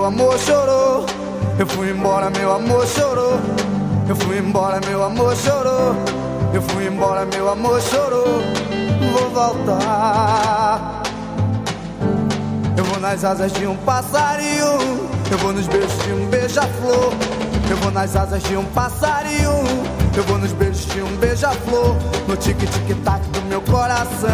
amor chorou. Eu fui embora, meu amor chorou. Eu fui embora, meu amor chorou. Eu fui embora, meu amor chorou. Vou voltar. Eu vou nas asas de um passarinho. Eu vou nos beijos de um beija-flor. Eu vou nas asas de um passarinho. Eu vou nos beijos de um beija-flor. No tic-tic-tac do meu coração.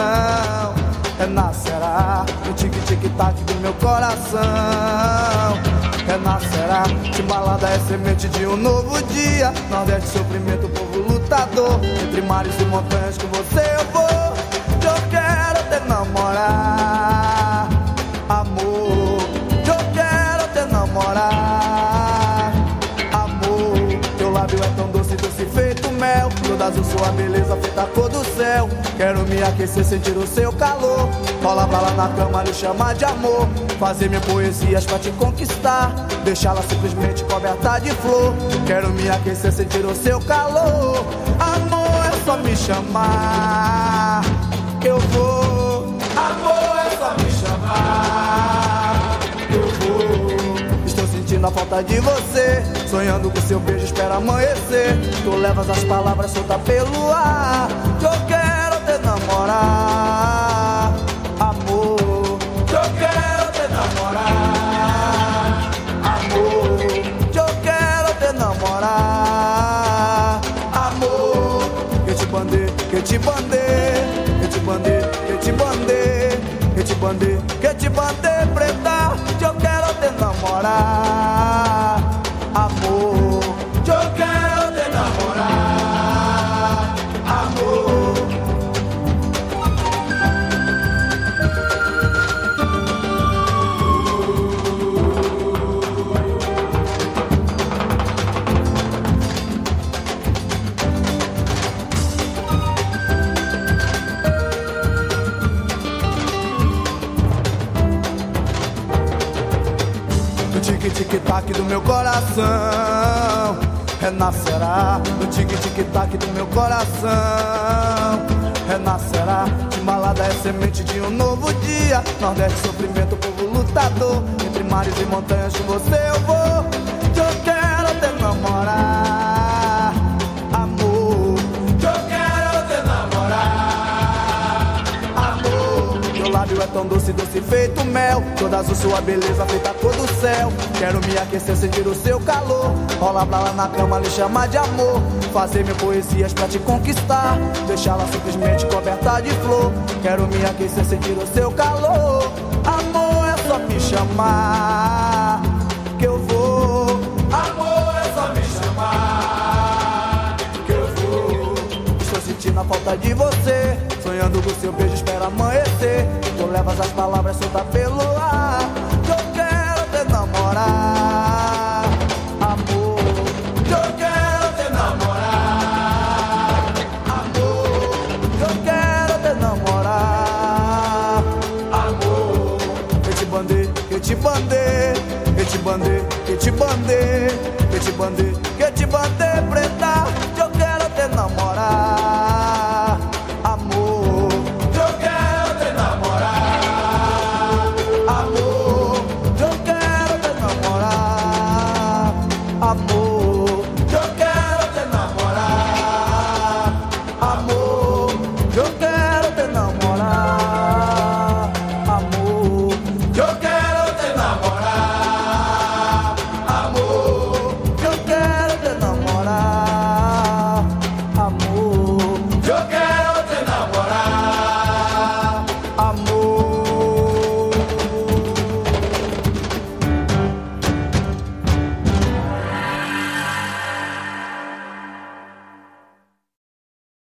Renascerá no tic-tic-tac do meu coração. Renascerá, Timbalada é semente de um novo dia. Nordeste, sofrimento, povo lutador. Entre mares e montanhas com você eu vou. Eu quero te namorar, amor. Eu quero te namorar, amor. Teu lábio é tão doce, doce feito mel. Toda azul, sua beleza feita a cor do céu. Quero me aquecer, sentir o seu calor. Rola pra lá na cama, lhe chamar de amor. Fazer minhas poesias pra te conquistar. Deixá-la simplesmente coberta de flor. Quero me aquecer, sentir o seu calor. Amor, é só me chamar, eu vou. Amor, é só me chamar, eu vou. Estou sentindo a falta de você. Sonhando com seu beijo, espero amanhecer. Tu levas as palavras soltas pelo ar. Eu quero te namorar, amor. Eu quero te namorar, amor. Eu quero te namorar, amor. Que te bandei, que te bandei, que te bandei, que te bandei, que te bandei, que te bandei, preta. Eu quero te namorar, amor. Eu quero te namorar, amor. Tic-tic-tac do meu coração. Renascerá no tic-tic-tac do meu coração. Renascerá, Timbalada é semente de um novo dia. Nordeste, sofrimento, povo lutador. Entre mares e montanhas com você eu vou. Eu quero te namorar, amor. Eu quero te namorar, amor. Teu lábio é tão doce, doce feito mel. Toda azul, sua beleza feita a cor do céu. Quero me aquecer, sentir o seu calor. Rola pra lá na cama, lhe chamar de amor. Fazer mil poesias pra te conquistar. Deixá-la simplesmente coberta de flor. Quero me aquecer, sentir o seu calor. Amor, é só me chamar, que eu vou. Amor, é só me chamar, que eu vou. Estou sentindo a falta de você. Sonhando com seu beijo, espero amanhecer. Tu levas as palavras soltas pelo ar. Eu quero te namorar, amor. Eu quero te namorar, amor. Eu quero te namorar, amor. Que te bandei, que te bandei, que te bandei, que te bandei, que te bandei, que te bandei, preta. Eu quero te namorar, amor. Eu quero te namorar, amor. Eu quero te namorar, amor. Eu quero te namorar, amor. Eu quero